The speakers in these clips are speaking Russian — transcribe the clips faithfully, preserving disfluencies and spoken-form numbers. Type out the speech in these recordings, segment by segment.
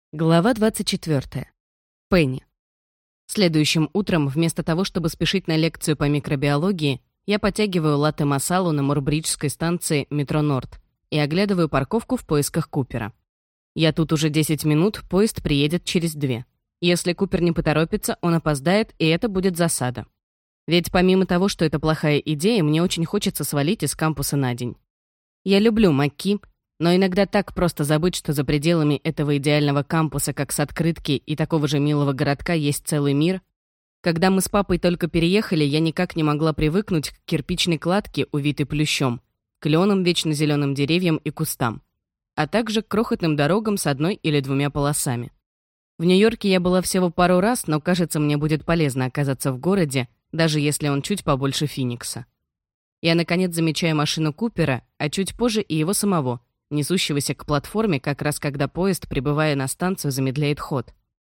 Глава двадцать четвёртая. Пенни. Следующим утром, вместо того, чтобы спешить на лекцию по микробиологии, я подтягиваю латте-масалу на Мурбриджской станции метро Норд и оглядываю парковку в поисках Купера. Я тут уже десять минут, поезд приедет через две. Если Купер не поторопится, он опоздает, и это будет засада. Ведь помимо того, что это плохая идея, мне очень хочется свалить из кампуса на день. Я люблю Макки, но иногда так просто забыть, что за пределами этого идеального кампуса, как с открытки и такого же милого городка, есть целый мир. Когда мы с папой только переехали, я никак не могла привыкнуть к кирпичной кладке, увитой плющом, кленам, вечно зеленым деревьям и кустам, а также к крохотным дорогам с одной или двумя полосами. В Нью-Йорке я была всего пару раз, но, кажется, мне будет полезно оказаться в городе, даже если он чуть побольше Финикса. Я, наконец, замечаю машину Купера, а чуть позже и его самого, несущегося к платформе, как раз когда поезд, прибывая на станцию, замедляет ход.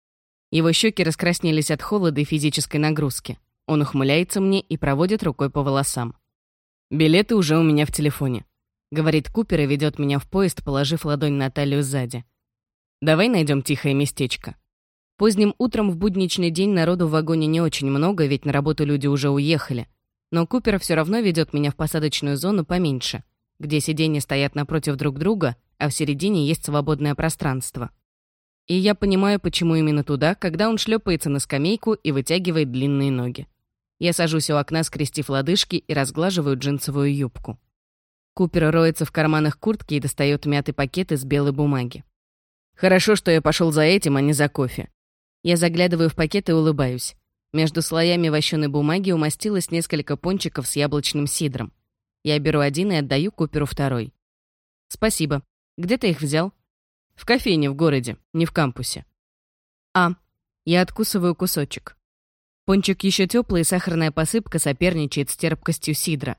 Его щеки раскраснелись от холода и физической нагрузки. Он ухмыляется мне и проводит рукой по волосам. «Билеты уже у меня в телефоне», — говорит Купер и ведет меня в поезд, положив ладонь на талию сзади. «Давай найдем тихое местечко». Поздним утром в будничный день народу в вагоне не очень много, ведь на работу люди уже уехали. Но Купер все равно ведет меня в посадочную зону поменьше, где сиденья стоят напротив друг друга, а в середине есть свободное пространство. И я понимаю, почему именно туда, когда он шлепается на скамейку и вытягивает длинные ноги. Я сажусь у окна, скрестив лодыжки, и разглаживаю джинсовую юбку. Купер роется в карманах куртки и достает мятый пакет из белой бумаги. «Хорошо, что я пошел за этим, а не за кофе». Я заглядываю в пакет и улыбаюсь. Между слоями вощеной бумаги умастилось несколько пончиков с яблочным сидром. Я беру один и отдаю Куперу второй. «Спасибо. Где ты их взял?» «В кофейне в городе, не в кампусе». «А». Я откусываю кусочек. Пончик еще теплый, и сахарная посыпка соперничает с терпкостью сидра.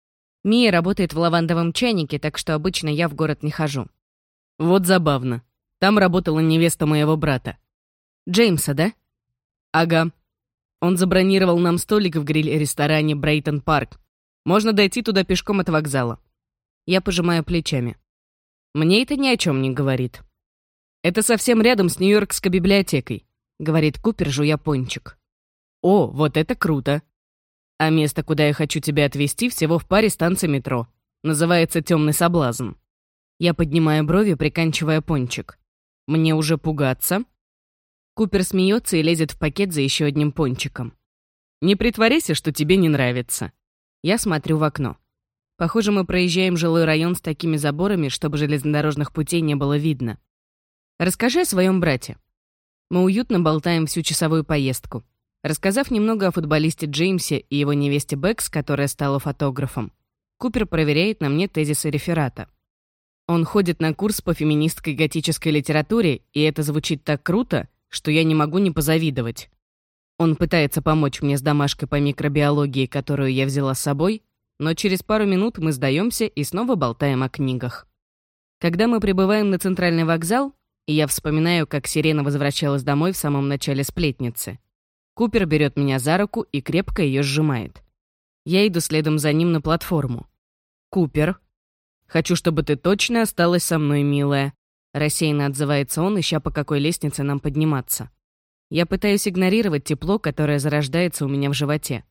Мия работает в лавандовом чайнике, так что обычно я в город не хожу. «Вот забавно. Там работала невеста моего брата». «Джеймса, да?» «Ага. Он забронировал нам столик в гриль-ресторане Брейтон Парк. Можно дойти туда пешком от вокзала». Я пожимаю плечами. Мне это ни о чем не говорит. «Это совсем рядом с Нью-Йоркской библиотекой», — говорит Купер, жуя пончик. «О, вот это круто! А место, куда я хочу тебя отвезти, всего в паре станций метро. Называется «Темный соблазн». Я поднимаю брови, приканчивая пончик. «Мне уже пугаться?» Купер смеется и лезет в пакет за еще одним пончиком. «Не притворяйся, что тебе не нравится». Я смотрю в окно. Похоже, мы проезжаем жилой район с такими заборами, чтобы железнодорожных путей не было видно. «Расскажи о своем брате». Мы уютно болтаем всю часовую поездку. Рассказав немного о футболисте Джеймсе и его невесте Бэкс, которая стала фотографом, Купер проверяет на мне тезисы реферата. Он ходит на курс по феминистской готической литературе, и это звучит так круто, что я не могу не позавидовать. Он пытается помочь мне с домашкой по микробиологии, которую я взяла с собой, но через пару минут мы сдаемся и снова болтаем о книгах. Когда мы прибываем на центральный вокзал, и я вспоминаю, как Сирена возвращалась домой в самом начале «Сплетницы», Купер берет меня за руку и крепко ее сжимает. Я иду следом за ним на платформу. «Купер, хочу, чтобы ты точно осталась со мной, милая», рассеянно отзывается он, ища, по какой лестнице нам подниматься. Я пытаюсь игнорировать тепло, которое зарождается у меня в животе.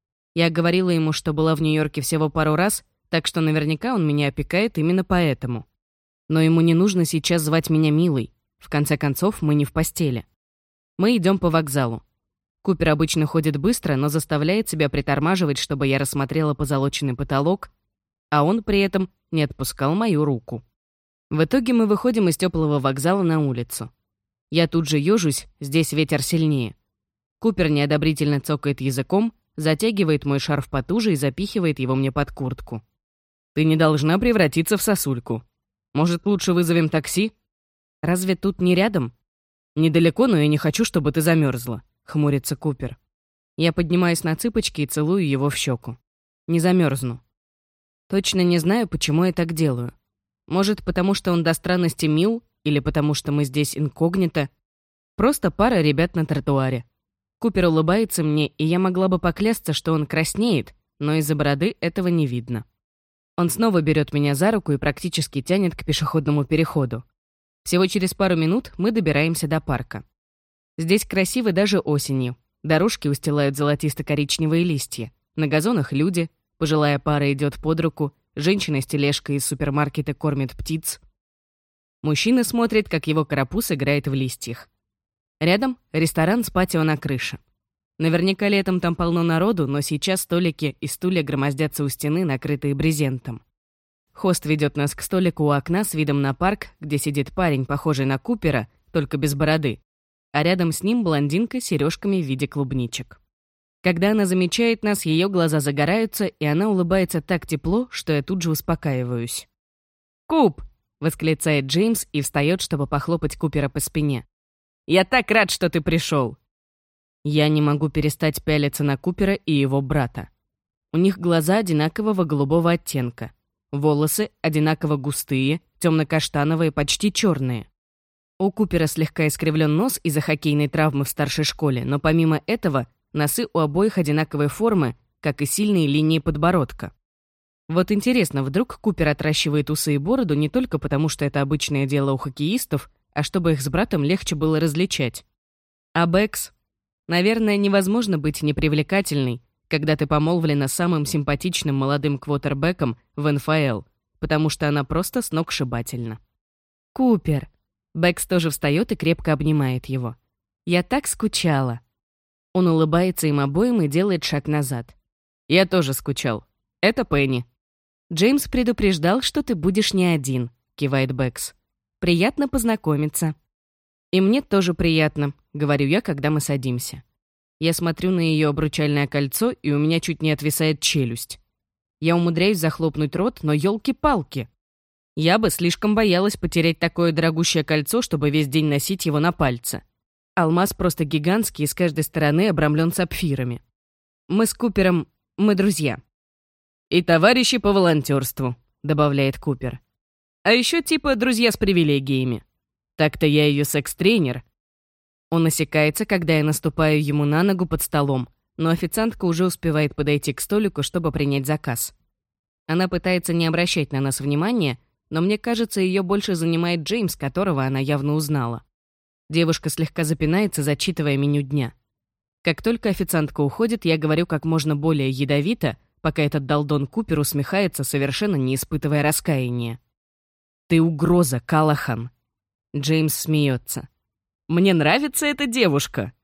Я говорила ему, что была в Нью-Йорке всего пару раз, так что наверняка он меня опекает именно поэтому. Но ему не нужно сейчас звать меня милой. В конце концов, мы не в постели. Мы идем по вокзалу. Купер обычно ходит быстро, но заставляет себя притормаживать, чтобы я рассмотрела позолоченный потолок, а он при этом не отпускал мою руку. В итоге мы выходим из теплого вокзала на улицу. Я тут же ежусь, здесь ветер сильнее. Купер неодобрительно цокает языком, затягивает мой шарф потуже и запихивает его мне под куртку. «Ты не должна превратиться в сосульку. Может, лучше вызовем такси?» «Разве тут не рядом?» «Недалеко, но я не хочу, чтобы ты замерзла», — хмурится Купер. Я поднимаюсь на цыпочки и целую его в щеку. Не замерзну. Точно не знаю, почему я так делаю. Может, потому что он до странности мил, или потому что мы здесь инкогнито. Просто пара ребят на тротуаре. Купер улыбается мне, и я могла бы поклясться, что он краснеет, но из-за бороды этого не видно. Он снова берет меня за руку и практически тянет к пешеходному переходу. Всего через пару минут мы добираемся до парка. Здесь красиво даже осенью. Дорожки устилают золотисто-коричневые листья. На газонах люди, пожилая пара идет под руку, женщина с тележкой из супермаркета кормит птиц. Мужчина смотрит, как его карапуз играет в листьях. Рядом ресторан с патио на крыше. Наверняка летом там полно народу, но сейчас столики и стулья громоздятся у стены, накрытые брезентом. Хост ведет нас к столику у окна с видом на парк, где сидит парень, похожий на Купера, только без бороды, а рядом с ним блондинка с сережками в виде клубничек. Когда она замечает нас, ее глаза загораются, и она улыбается так тепло, что я тут же успокаиваюсь. «Куп!» — восклицает Джеймс и встает, чтобы похлопать Купера по спине. «Я так рад, что ты пришел!» Я не могу перестать пялиться на Купера и его брата. У них глаза одинакового голубого оттенка. Волосы одинаково густые, темно-каштановые, почти черные. У Купера слегка искривлен нос из-за хоккейной травмы в старшей школе, но помимо этого носы у обоих одинаковой формы, как и сильные линии подбородка. Вот интересно, вдруг Купер отращивает усы и бороду не только потому, что это обычное дело у хоккеистов, а чтобы их с братом легче было различать. А Бэкс? Наверное, невозможно быть непривлекательной, когда ты помолвлена самым симпатичным молодым квотербеком в эн эф эл, потому что она просто сногсшибательна. «Купер!» Бэкс тоже встает и крепко обнимает его. «Я так скучала!» Он улыбается им обоим и делает шаг назад. «Я тоже скучал. Это Пенни». «Джеймс предупреждал, что ты будешь не один», — кивает Бэкс. «Приятно познакомиться». «И мне тоже приятно», — говорю я, когда мы садимся. Я смотрю на ее обручальное кольцо, и у меня чуть не отвисает челюсть. Я умудряюсь захлопнуть рот, но елки-палки. Я бы слишком боялась потерять такое дорогущее кольцо, чтобы весь день носить его на пальце. Алмаз просто гигантский и с каждой стороны обрамлен сапфирами. Мы с Купером... мы друзья. «И товарищи по волонтерству», — добавляет Купер. «А еще типа друзья с привилегиями. Так-то я ее секс-тренер». Он осекается, когда я наступаю ему на ногу под столом, но официантка уже успевает подойти к столику, чтобы принять заказ. Она пытается не обращать на нас внимания, но мне кажется, ее больше занимает Джеймс, которого она явно узнала. Девушка слегка запинается, зачитывая меню дня. Как только официантка уходит, я говорю как можно более ядовито, пока этот долдон Купер усмехается, совершенно не испытывая раскаяния. «Ты угроза, Калахан!» Джеймс смеется. «Мне нравится эта девушка!»